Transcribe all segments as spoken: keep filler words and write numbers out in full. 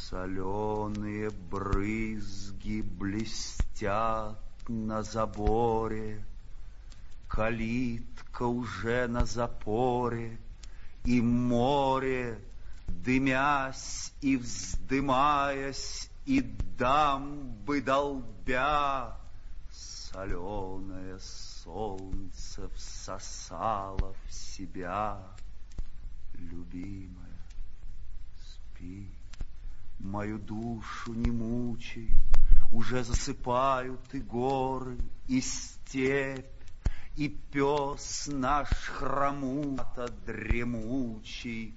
Соленые брызги блестят на заборе, калитка уже на запоре, и море, дымясь и вздымаясь, и дамбы долбя, соленое солнце всосало в себя. Любимая, спи, мою душу не мучай, уже засыпают и горы, и степь, и пес наш хромато дремучий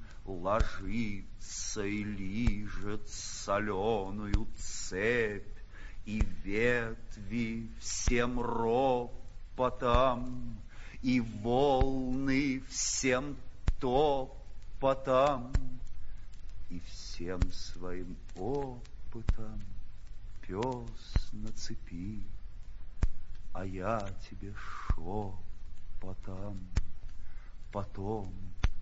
ложится и лижет соленую цепь, и ветви всем ропотом, и волны всем топотом, и всем своим опытом пес на цепи, а я тебе шепотом, потом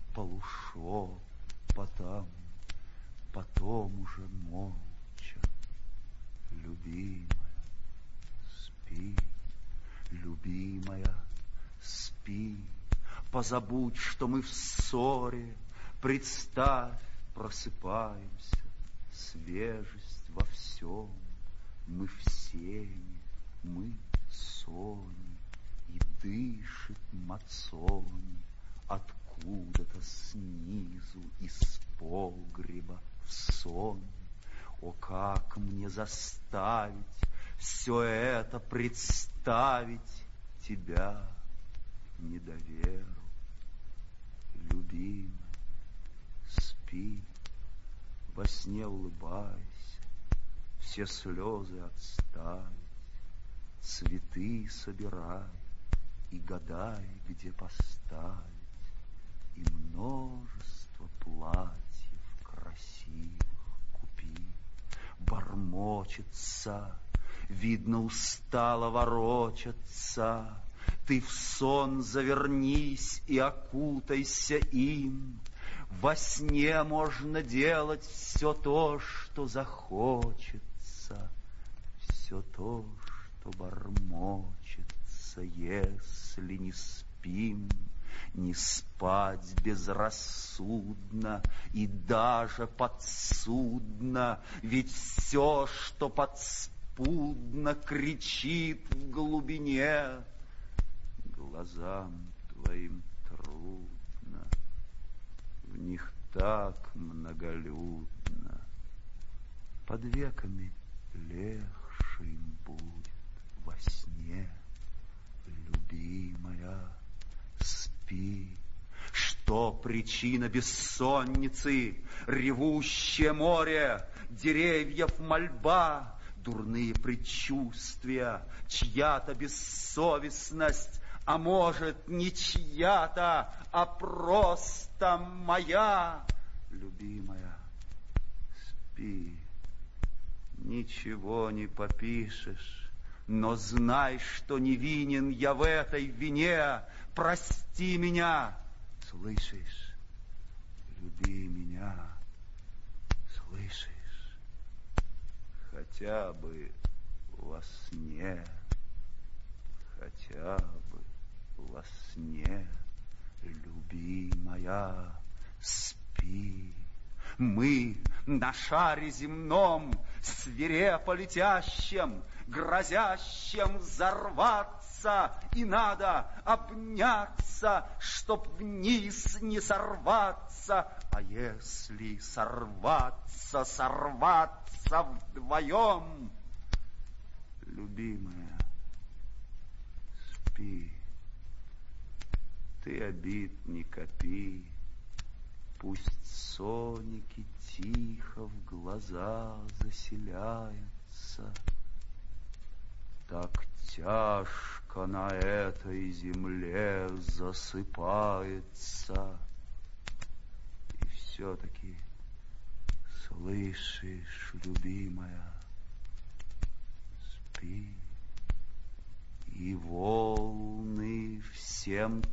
полушепотом, потом уже молча. Любимая, спи, любимая, спи, позабудь, что мы в ссоре, представь, просыпаемся, свежесть во всем, мы в сене, мы сони, и дышит Мацони откуда-то снизу из погреба в сон. О, как мне заставить все это представить тебя, недоверу, любимая, спи, во сне улыбайся, все слезы отставить, цветы собирай и гадай, где поставить, и множество платьев красивых купи. Бормочется, видно, устало ворочаться, ты в сон завернись и окутайся им. Во сне можно делать все то, что захочется, все то, что бормочется, если не спим. Не спать безрассудно и даже подсудно, ведь все, что подспудно, кричит в глубине. Глазам твоим трудно, в них так многолюдно, под веками легче им будет во сне. Любимая, спи, что причина бессонницы? Ревущее море, деревьев мольба, дурные предчувствия, чья-то бессовестность, а может, не чья-то, а просто моя. Любимая, спи, ничего не попишешь, но знай, что невинен я в этой вине. Прости меня, слышишь? Люби меня, слышишь? Хотя бы во сне, хотя бы во сне, любимая, спи. Мы на шаре земном, свирепо летящем, грозящем взорваться, и надо обняться, чтоб вниз не сорваться. А если сорваться, сорваться вдвоем? Любимая, спи, ты обид не копи, пусть сонники тихо в глаза заселяются. Так тяжко на этой земле засыпается. И все-таки, слышишь, любимая, спи, и волны всем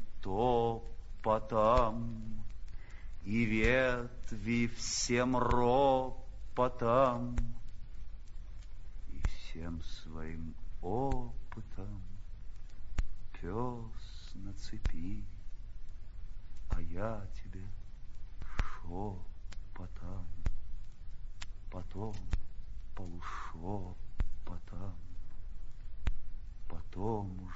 топотом, и ветви всем ропотом, потам, и всем своим опытом пес на цепи, а я тебе шепотом, потом полушепотом, потом